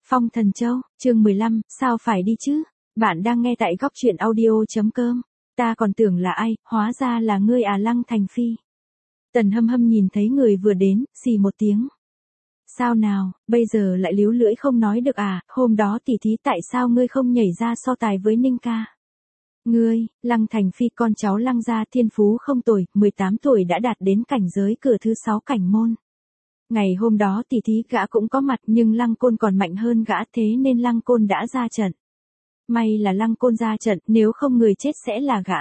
Phong Thần Châu, chương 15, sao phải đi chứ? Bạn đang nghe tại góc truyện audio.com. Ta còn tưởng là ai, hóa ra là ngươi à Lăng Thành Phi. Tần Hâm Hâm nhìn thấy người vừa đến, xì một tiếng. Sao nào, bây giờ lại líu lưỡi không nói được à, hôm đó tỉ thí tại sao ngươi không nhảy ra so tài với Ninh ca? Ngươi, Lăng Thành Phi con cháu Lăng gia thiên phú không tồi, 18 tuổi đã đạt đến cảnh giới cửa thứ 6 cảnh môn. Ngày hôm đó tỉ thí gã cũng có mặt nhưng Lăng Côn còn mạnh hơn gã thế nên Lăng Côn đã ra trận. May là Lăng Côn ra trận, nếu không người chết sẽ là gã.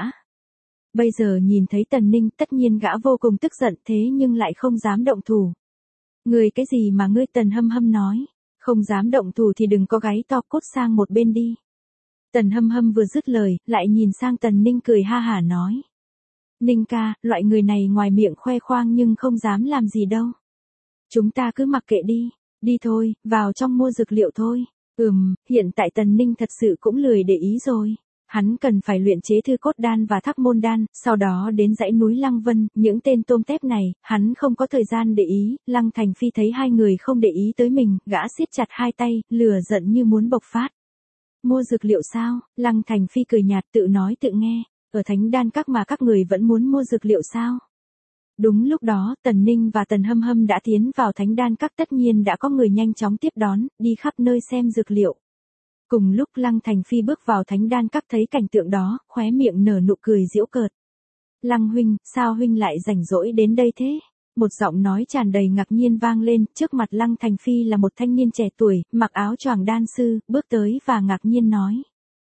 Bây giờ nhìn thấy Tần Ninh tất nhiên gã vô cùng tức giận thế nhưng lại không dám động thủ. Ngươi cái gì mà ngươi? Tần Hâm Hâm nói, không dám động thủ thì đừng có gáy to cốt sang một bên đi. Tần Hâm Hâm vừa dứt lời, lại nhìn sang Tần Ninh cười ha hả nói. Ninh ca, loại người này ngoài miệng khoe khoang nhưng không dám làm gì đâu. Chúng ta cứ mặc kệ đi, đi thôi, vào trong mua dược liệu thôi. Hiện tại Tần Ninh thật sự cũng lười để ý rồi. Hắn cần phải luyện chế thư cốt đan và thắc môn đan, sau đó đến dãy núi Lăng Vân, những tên tôm tép này, hắn không có thời gian để ý. Lăng Thành Phi thấy hai người không để ý tới mình, gã siết chặt hai tay, lửa giận như muốn bộc phát. Mua dược liệu sao? Lăng Thành Phi cười nhạt tự nói tự nghe, ở Thánh Đan Các mà các người vẫn muốn mua dược liệu sao? Đúng lúc đó, Tần Ninh và Tần Hâm Hâm đã tiến vào Thánh Đan Các, tất nhiên đã có người nhanh chóng tiếp đón, đi khắp nơi xem dược liệu. Cùng lúc Lăng Thành Phi bước vào Thánh Đan Các thấy cảnh tượng đó, khóe miệng nở nụ cười giễu cợt. Lăng huynh, sao huynh lại rảnh rỗi đến đây thế? Một giọng nói tràn đầy ngạc nhiên vang lên, trước mặt Lăng Thành Phi là một thanh niên trẻ tuổi, mặc áo choàng đan sư, bước tới và ngạc nhiên nói.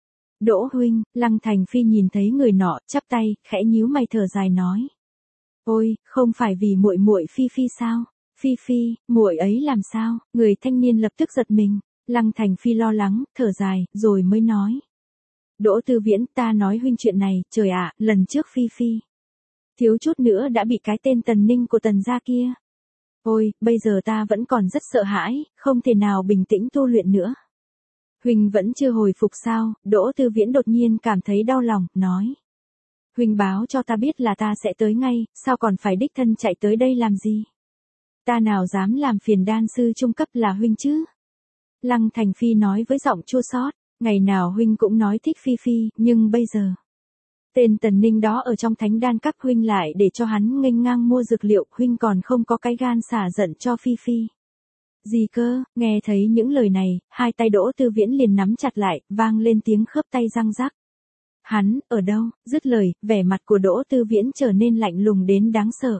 Đỗ huynh. Lăng Thành Phi nhìn thấy người nọ, chắp tay, khẽ nhíu mày thở dài nói. Ôi, không phải vì muội muội Phi Phi sao? Phi Phi, muội ấy làm sao? Người thanh niên lập tức giật mình. Lăng Thành Phi lo lắng, thở dài, rồi mới nói. Đỗ Tư Viễn, ta nói huynh chuyện này, trời ạ, lần trước Phi Phi. Thiếu chút nữa đã bị cái tên Tần Ninh của Tần gia kia. Ôi, bây giờ ta vẫn còn rất sợ hãi, không thể nào bình tĩnh tu luyện nữa. Huynh vẫn chưa hồi phục sao? Đỗ Tư Viễn đột nhiên cảm thấy đau lòng, nói. Huynh báo cho ta biết là ta sẽ tới ngay, sao còn phải đích thân chạy tới đây làm gì? Ta nào dám làm phiền đan sư trung cấp là huynh chứ? Lăng Thành Phi nói với giọng chua xót, ngày nào huynh cũng nói thích Phi Phi, nhưng bây giờ. Tên Tần Ninh đó ở trong Thánh Đan Các huynh lại để cho hắn nghênh ngang mua dược liệu, huynh còn không có cái gan xả giận cho Phi Phi. Gì cơ? Nghe thấy những lời này, hai tay Đỗ Tư Viễn liền nắm chặt lại, vang lên tiếng khớp tay răng rắc. Hắn, ở đâu? Dứt lời, vẻ mặt của Đỗ Tư Viễn trở nên lạnh lùng đến đáng sợ.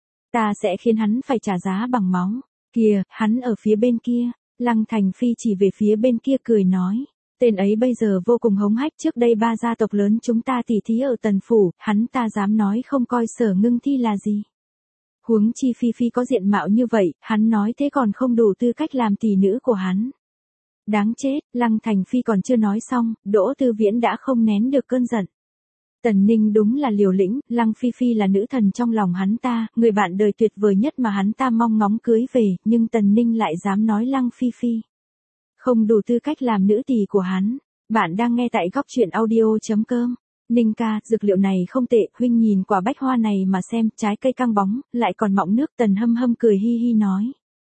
Ta sẽ khiến hắn phải trả giá bằng máu. Kìa, hắn ở phía bên kia. Lăng Thành Phi chỉ về phía bên kia cười nói. Tên ấy bây giờ vô cùng hống hách, trước đây 3 gia tộc lớn chúng ta tỉ thí ở Tần Phủ, hắn ta dám nói không coi Sở Ngưng Thi là gì. Huống chi Phi Phi có diện mạo như vậy, hắn nói thế còn không đủ tư cách làm tỷ nữ của hắn. Đáng chết, Lăng Thành Phi còn chưa nói xong, Đỗ Tư Viễn đã không nén được cơn giận. Tần Ninh đúng là liều lĩnh, Lăng Phi Phi là nữ thần trong lòng hắn ta, người bạn đời tuyệt vời nhất mà hắn ta mong ngóng cưới về, nhưng Tần Ninh lại dám nói Lăng Phi Phi không đủ tư cách làm nữ tỳ của hắn. Bạn đang nghe tại góc truyện audio.com. Ninh ca, dược liệu này không tệ, huynh nhìn quả bách hoa này mà xem, trái cây căng bóng, lại còn mọng nước. Tần Hâm Hâm cười hi hi nói.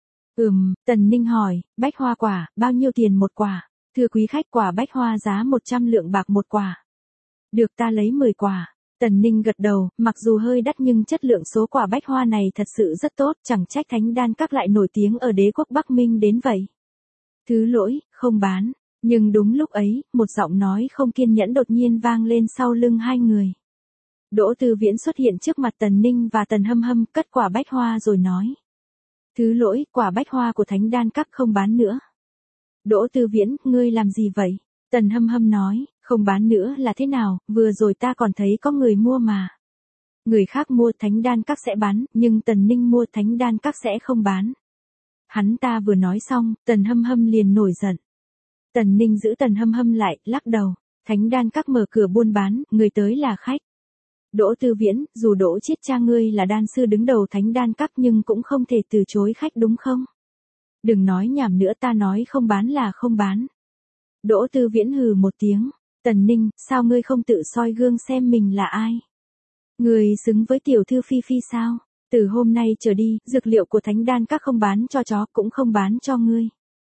Tần Ninh hỏi, bách hoa quả, bao nhiêu tiền một quả? Thưa quý khách, quả bách hoa giá 100 lượng bạc một quả. Được, ta lấy 10 quả. Tần Ninh gật đầu, mặc dù hơi đắt nhưng chất lượng số quả bách hoa này thật sự rất tốt, chẳng trách Thánh Đan Các lại nổi tiếng ở đế quốc Bắc Minh đến vậy. Thứ lỗi, không bán. Nhưng đúng lúc ấy, một giọng nói không kiên nhẫn đột nhiên vang lên sau lưng hai người. Đỗ Tư Viễn xuất hiện trước mặt Tần Ninh và Tần Hâm Hâm, cất quả bách hoa rồi nói. Thứ lỗi, quả bách hoa của Thánh Đan Các không bán nữa. Đỗ Tư Viễn, ngươi làm gì vậy? Tần Hâm Hâm nói, không bán nữa là thế nào, vừa rồi ta còn thấy có người mua mà. Người khác mua Thánh Đan Các sẽ bán, nhưng Tần Ninh mua Thánh Đan Các sẽ không bán. Hắn ta vừa nói xong, Tần Hâm Hâm liền nổi giận. Tần Ninh giữ Tần Hâm Hâm lại, lắc đầu. Thánh Đan Các mở cửa buôn bán, người tới là khách. Đỗ Tư Viễn, dù Đỗ Chiết cha ngươi là đan sư đứng đầu Thánh Đan Các nhưng cũng không thể từ chối khách đúng không? Đừng nói nhảm nữa, ta nói không bán là không bán. Đỗ Tư Viễn hừ một tiếng. Tần Ninh, sao ngươi không tự soi gương xem mình là ai? Ngươi xứng với tiểu thư Phi Phi sao? Từ hôm nay trở đi, dược liệu của Thánh Đan Các không bán cho chó cũng không bán cho ngươi.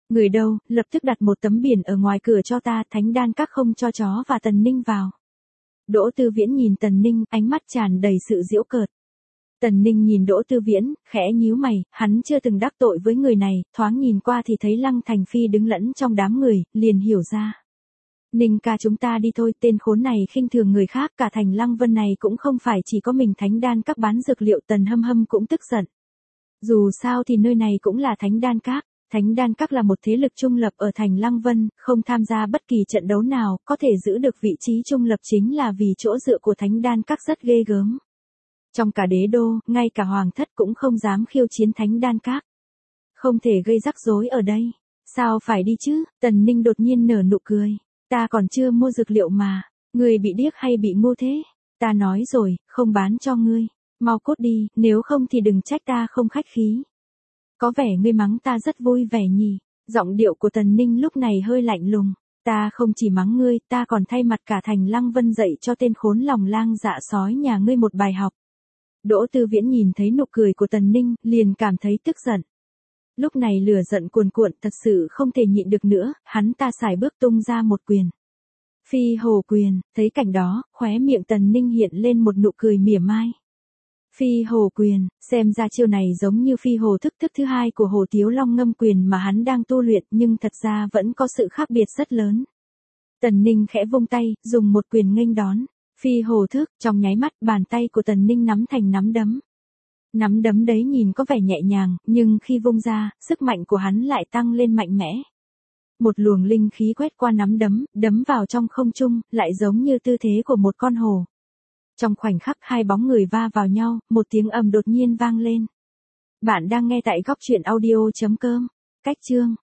Người đâu, lập tức đặt một tấm biển ở ngoài cửa cho ta, Thánh Đan Các không cho chó và Tần Ninh vào. Đỗ Tư Viễn nhìn Tần Ninh, ánh mắt tràn đầy sự giễu cợt. Tần Ninh nhìn Đỗ Tư Viễn, khẽ nhíu mày, hắn chưa từng đắc tội với người này, thoáng nhìn qua thì thấy Lăng Thành Phi đứng lẫn trong đám người, liền hiểu ra. Ninh ca chúng ta đi thôi, tên khốn này khinh thường người khác, cả thành Lăng Vân này cũng không phải chỉ có mình Thánh Đan Các bán dược liệu. Tần Hâm Hâm cũng tức giận. Dù sao thì nơi này cũng là Thánh Đan Các. Thánh Đan Các là một thế lực trung lập ở thành Lăng Vân, không tham gia bất kỳ trận đấu nào, có thể giữ được vị trí trung lập chính là vì chỗ dựa của Thánh Đan Các rất ghê gớm. Trong cả đế đô, ngay cả hoàng thất cũng không dám khiêu chiến Thánh Đan Các. Không thể gây rắc rối ở đây. Sao phải đi chứ? Tần Ninh đột nhiên nở nụ cười. Ta còn chưa mua dược liệu mà. Người bị điếc hay bị ngu thế? Ta nói rồi, không bán cho ngươi. Mau cút đi, nếu không thì đừng trách ta không khách khí. Có vẻ ngươi mắng ta rất vui vẻ nhỉ. Giọng điệu của Tần Ninh lúc này hơi lạnh lùng. Ta không chỉ mắng ngươi, ta còn thay mặt cả thành Lăng Vân dạy cho tên khốn lòng lang dạ sói nhà ngươi một bài học. Đỗ Tư Viễn nhìn thấy nụ cười của Tần Ninh, liền cảm thấy tức giận. Lúc này lửa giận cuồn cuộn, thật sự không thể nhịn được nữa, hắn ta sải bước tung ra một quyền. Phi hồ quyền, thấy cảnh đó, khóe miệng Tần Ninh hiện lên một nụ cười mỉa mai. Phi hồ quyền, xem ra chiêu này giống như phi hồ thức thứ hai của Hồ Tiếu Long ngâm quyền mà hắn đang tu luyện, nhưng thật ra vẫn có sự khác biệt rất lớn. Tần Ninh khẽ vung tay, dùng một quyền nghênh đón. Phi hồ thức, trong nháy mắt, bàn tay của Tần Ninh nắm thành nắm đấm. Nắm đấm đấy nhìn có vẻ nhẹ nhàng, nhưng khi vung ra, sức mạnh của hắn lại tăng lên mạnh mẽ. Một luồng linh khí quét qua nắm đấm, đấm vào trong không trung, lại giống như tư thế của một con hổ. Trong khoảnh khắc hai bóng người va vào nhau, một tiếng ầm đột nhiên vang lên. Bạn đang nghe tại góc truyện audio.com. Cách chương